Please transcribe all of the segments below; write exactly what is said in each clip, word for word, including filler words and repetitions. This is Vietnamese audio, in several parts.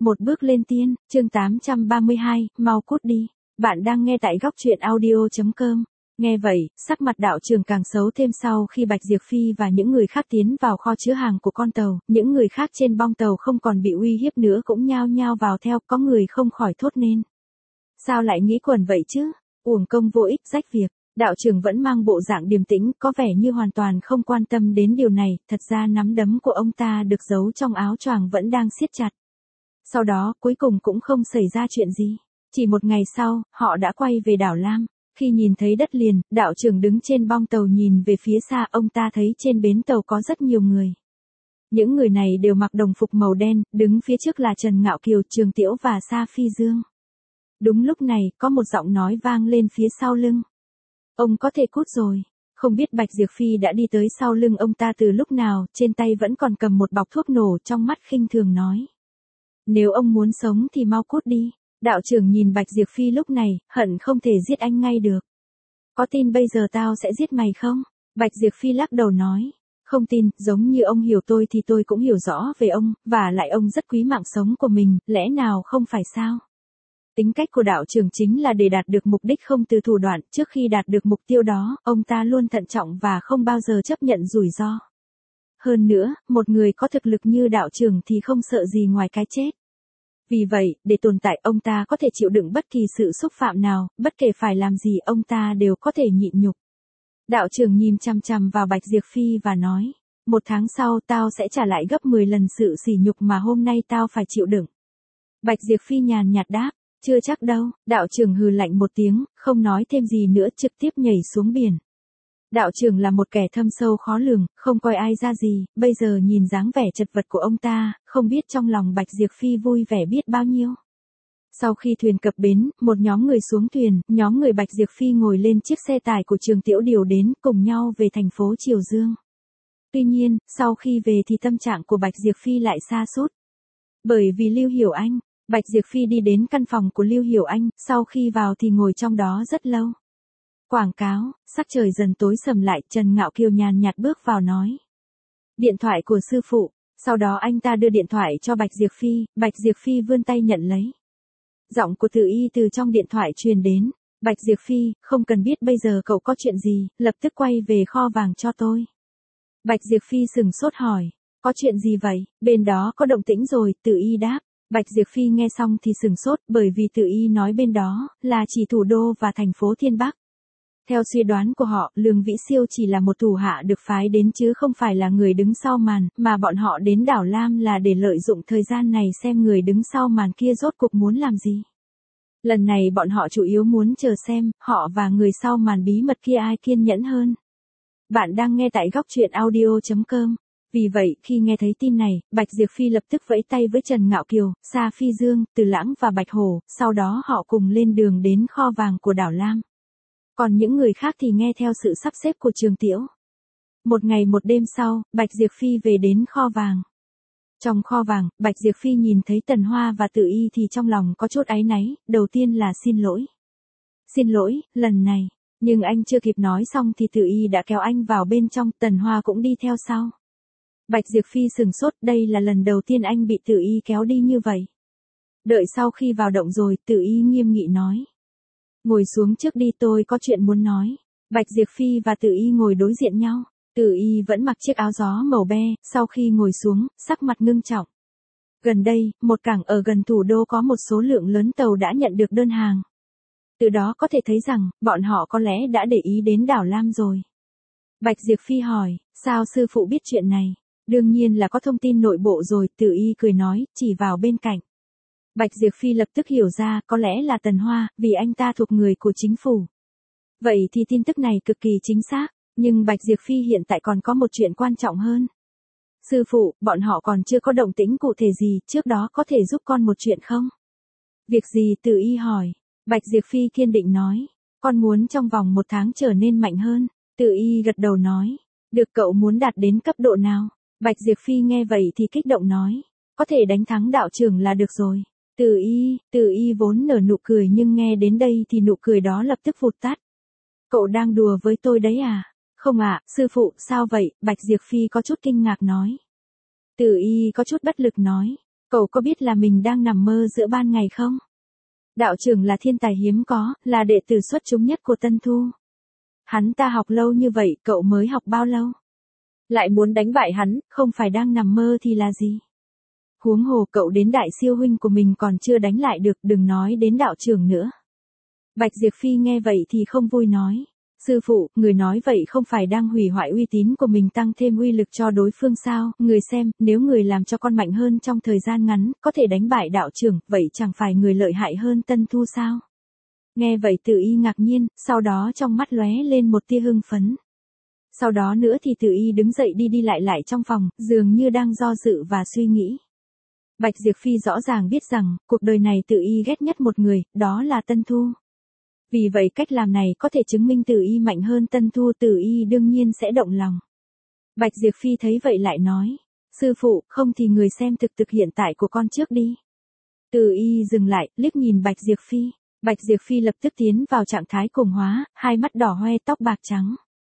Một bước lên tiên, chương tám trăm ba mươi hai, mau cút đi. Bạn đang nghe tại góc truyện audio chấm com. Nghe vậy, sắc mặt đạo trường càng xấu thêm sau khi Bạch Diệp Phi và những người khác tiến vào kho chứa hàng của con tàu, những người khác trên bong tàu không còn bị uy hiếp nữa cũng nhao nhao vào theo, có người không khỏi thốt nên. Sao lại nghĩ quẩn vậy chứ? Uổng công vô ích rách việc. Đạo trưởng vẫn mang bộ dạng điềm tĩnh, có vẻ như hoàn toàn không quan tâm đến điều này, thật ra nắm đấm của ông ta được giấu trong áo choàng vẫn đang siết chặt. Sau đó, cuối cùng cũng không xảy ra chuyện gì. Chỉ một ngày sau, họ đã quay về đảo Lam. Khi nhìn thấy đất liền, đạo trưởng đứng trên bong tàu nhìn về phía xa, ông ta thấy trên bến tàu có rất nhiều người. Những người này đều mặc đồng phục màu đen, đứng phía trước là Trần Ngạo Kiều, Trường Tiễu và Sa Phi Dương. Đúng lúc này, có một giọng nói vang lên phía sau lưng. Ông có thể cút rồi. Không biết Bạch Diệp Phi đã đi tới sau lưng ông ta từ lúc nào, trên tay vẫn còn cầm một bọc thuốc nổ, trong mắt khinh thường nói. Nếu ông muốn sống thì mau cút đi. Đạo trưởng nhìn Bạch Diệp Phi lúc này, hận không thể giết anh ngay được. Có tin bây giờ tao sẽ giết mày không? Bạch Diệp Phi lắc đầu nói. Không tin, giống như ông hiểu tôi thì tôi cũng hiểu rõ về ông, và lại ông rất quý mạng sống của mình, lẽ nào không phải sao? Tính cách của đạo trưởng chính là để đạt được mục đích không từ thủ đoạn, trước khi đạt được mục tiêu đó, ông ta luôn thận trọng và không bao giờ chấp nhận rủi ro. Hơn nữa, một người có thực lực như đạo trưởng thì không sợ gì ngoài cái chết. Vì vậy, để tồn tại ông ta có thể chịu đựng bất kỳ sự xúc phạm nào, bất kể phải làm gì ông ta đều có thể nhịn nhục. Đạo trưởng nhìn chằm chằm vào Bạch Diệp Phi và nói, một tháng sau tao sẽ trả lại gấp mười lần sự sỉ nhục mà hôm nay tao phải chịu đựng. Bạch Diệp Phi nhàn nhạt đáp, chưa chắc đâu, đạo trưởng hừ lạnh một tiếng, không nói thêm gì nữa trực tiếp nhảy xuống biển. Đạo trưởng là một kẻ thâm sâu khó lường, không coi ai ra gì, bây giờ nhìn dáng vẻ chật vật của ông ta, không biết trong lòng Bạch Diệp Phi vui vẻ biết bao nhiêu. Sau khi thuyền cập bến, một nhóm người xuống thuyền, nhóm người Bạch Diệp Phi ngồi lên chiếc xe tải của Trường Tiễu điều đến, cùng nhau về thành phố Triều Dương. Tuy nhiên, sau khi về thì tâm trạng của Bạch Diệp Phi lại sa sút. Bởi vì Lưu Hiểu Anh, Bạch Diệp Phi đi đến căn phòng của Lưu Hiểu Anh, sau khi vào thì ngồi trong đó rất lâu. Quảng cáo, sắc trời dần tối sầm lại, Trần Ngạo Kiều nhàn nhạt bước vào nói. Điện thoại của sư phụ, sau đó anh ta đưa điện thoại cho Bạch Diệp Phi, Bạch Diệp Phi vươn tay nhận lấy. Giọng của Từ Y từ trong điện thoại truyền đến, Bạch Diệp Phi, không cần biết bây giờ cậu có chuyện gì, lập tức quay về kho vàng cho tôi. Bạch Diệp Phi sừng sốt hỏi, có chuyện gì vậy, bên đó có động tĩnh rồi, Từ Y đáp. Bạch Diệp Phi nghe xong thì sừng sốt, bởi vì Từ Y nói bên đó, là chỉ thủ đô và thành phố Thiên Bắc. Theo suy đoán của họ, Lương Vĩ Siêu chỉ là một thủ hạ được phái đến chứ không phải là người đứng sau màn, mà bọn họ đến đảo Lam là để lợi dụng thời gian này xem người đứng sau màn kia rốt cuộc muốn làm gì. Lần này bọn họ chủ yếu muốn chờ xem, họ và người sau màn bí mật kia ai kiên nhẫn hơn. Bạn đang nghe tại góc truyện audio chấm com. Vì vậy, khi nghe thấy tin này, Bạch Diệp Phi lập tức vẫy tay với Trần Ngạo Kiều, Sa Phi Dương, Từ Lãng và Bạch Hổ, sau đó họ cùng lên đường đến kho vàng của đảo Lam. Còn những người khác thì nghe theo sự sắp xếp của Trường Tiễu. Một ngày một đêm sau, Bạch Diệp Phi về đến kho vàng. Trong kho vàng, Bạch Diệp Phi nhìn thấy Tần Hoa và Từ Y thì trong lòng có chút áy náy, đầu tiên là xin lỗi. Xin lỗi, lần này, nhưng anh chưa kịp nói xong thì Từ Y đã kéo anh vào bên trong, Tần Hoa cũng đi theo sau. Bạch Diệp Phi sừng sốt, đây là lần đầu tiên anh bị Từ Y kéo đi như vậy. Đợi sau khi vào động rồi, Từ Y nghiêm nghị nói. Ngồi xuống trước đi, tôi có chuyện muốn nói. Bạch Diệp Phi và Từ Y ngồi đối diện nhau. Từ Y vẫn mặc chiếc áo gió màu be, sau khi ngồi xuống, sắc mặt ngưng trọng. Gần đây, một cảng ở gần thủ đô có một số lượng lớn tàu đã nhận được đơn hàng. Từ đó có thể thấy rằng, bọn họ có lẽ đã để ý đến đảo Lam rồi. Bạch Diệp Phi hỏi, sao sư phụ biết chuyện này? Đương nhiên là có thông tin nội bộ rồi, Từ Y cười nói, chỉ vào bên cạnh. Bạch Diệp Phi lập tức hiểu ra, có lẽ là Tần Hoa, vì anh ta thuộc người của chính phủ. Vậy thì tin tức này cực kỳ chính xác, nhưng Bạch Diệp Phi hiện tại còn có một chuyện quan trọng hơn. Sư phụ, bọn họ còn chưa có động tĩnh cụ thể gì, trước đó có thể giúp con một chuyện không? Việc gì? Từ Y hỏi. Bạch Diệp Phi kiên định nói, con muốn trong vòng một tháng trở nên mạnh hơn. Từ Y gật đầu nói, được, cậu muốn đạt đến cấp độ nào? Bạch Diệp Phi nghe vậy thì kích động nói, có thể đánh thắng đạo trưởng là được rồi. Từ Y, Từ Y vốn nở nụ cười nhưng nghe đến đây thì nụ cười đó lập tức vụt tắt. Cậu đang đùa với tôi đấy à? Không ạ, sư phụ, sao vậy? Bạch Diệp Phi có chút kinh ngạc nói. Từ Y có chút bất lực nói, Cậu có biết là mình đang nằm mơ giữa ban ngày không? Đạo trưởng là thiên tài hiếm có, là đệ tử xuất chúng nhất của Tân Thu. Hắn ta học lâu như vậy, cậu mới học bao lâu? Lại muốn đánh bại hắn, không phải đang nằm mơ thì là gì? Huống hồ cậu đến đại siêu huynh của mình còn chưa đánh lại được, đừng nói đến đạo trưởng nữa. Bạch Diệp Phi nghe vậy thì không vui nói. Sư phụ, người nói vậy không phải đang hủy hoại uy tín của mình, tăng thêm uy lực cho đối phương sao? Người xem, nếu người làm cho con mạnh hơn trong thời gian ngắn, có thể đánh bại đạo trưởng, vậy chẳng phải người lợi hại hơn Tân Thu sao? Nghe vậy Tử Y ngạc nhiên, sau đó trong mắt lóe lên một tia hưng phấn. Sau đó nữa thì Tử Y đứng dậy đi đi lại lại trong phòng, dường như đang do dự và suy nghĩ. Bạch Diệp Phi rõ ràng biết rằng, cuộc đời này Tử Y ghét nhất một người, đó là Tân Thu. Vì vậy cách làm này có thể chứng minh Tử Y mạnh hơn Tân Thu, Tử Y đương nhiên sẽ động lòng. Bạch Diệp Phi thấy vậy lại nói, sư phụ, không thì người xem thực thực hiện tại của con trước đi. Tử Y dừng lại, liếc nhìn Bạch Diệp Phi. Bạch Diệp Phi lập tức tiến vào trạng thái cuồng hóa, hai mắt đỏ hoe, tóc bạc trắng.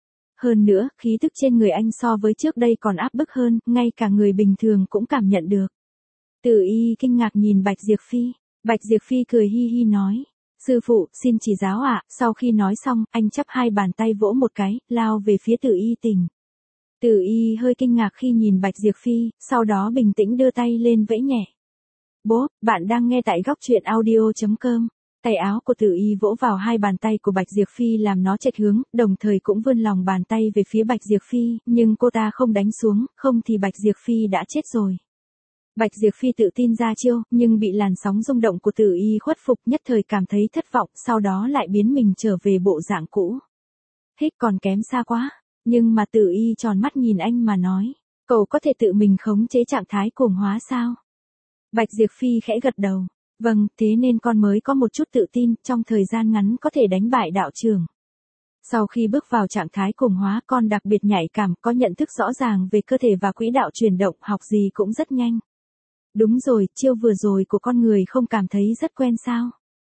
Hơn nữa, khí tức trên người anh so với trước đây còn áp bức hơn, ngay cả người bình thường cũng cảm nhận được. Tử Y kinh ngạc nhìn Bạch Diệp Phi. Bạch Diệp Phi cười hi hi nói, sư phụ, xin chỉ giáo ạ. Sau khi nói xong, anh chắp hai bàn tay vỗ một cái, lao về phía Tử Y Tình. Tử Y hơi kinh ngạc khi nhìn Bạch Diệp Phi, sau đó bình tĩnh đưa tay lên vẫy nhẹ. Bố, bạn đang nghe tại góc truyện audio chấm com. Tay áo của Tử Y vỗ vào hai bàn tay của Bạch Diệp Phi làm nó chệch hướng, đồng thời cũng vươn lòng bàn tay về phía Bạch Diệp Phi, nhưng cô ta không đánh xuống, không thì Bạch Diệp Phi đã chết rồi. Bạch Diệp Phi tự tin ra chiêu, nhưng bị làn sóng rung động của Tử Y khuất phục, nhất thời cảm thấy thất vọng, sau đó lại biến mình trở về bộ dạng cũ. Hích, còn kém xa quá. Nhưng mà Tử Y tròn mắt nhìn anh mà nói, cậu có thể tự mình khống chế trạng thái cuồng hóa sao? Bạch Diệp Phi khẽ gật đầu. Vâng, thế nên con mới có một chút tự tin, trong thời gian ngắn có thể đánh bại đạo trưởng. Sau khi bước vào trạng thái cuồng hóa, con đặc biệt nhạy cảm, có nhận thức rõ ràng về cơ thể và quỹ đạo chuyển động, học gì cũng rất nhanh. Đúng rồi, chiêu vừa rồi của con người không cảm thấy rất quen sao?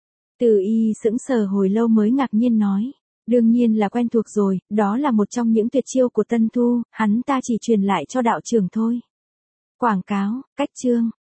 Tử Y sững sờ hồi lâu mới ngạc nhiên nói. Đương nhiên là quen thuộc rồi, đó là một trong những tuyệt chiêu của Tân Thu, hắn ta chỉ truyền lại cho đạo trưởng thôi. Quảng cáo, cách chương.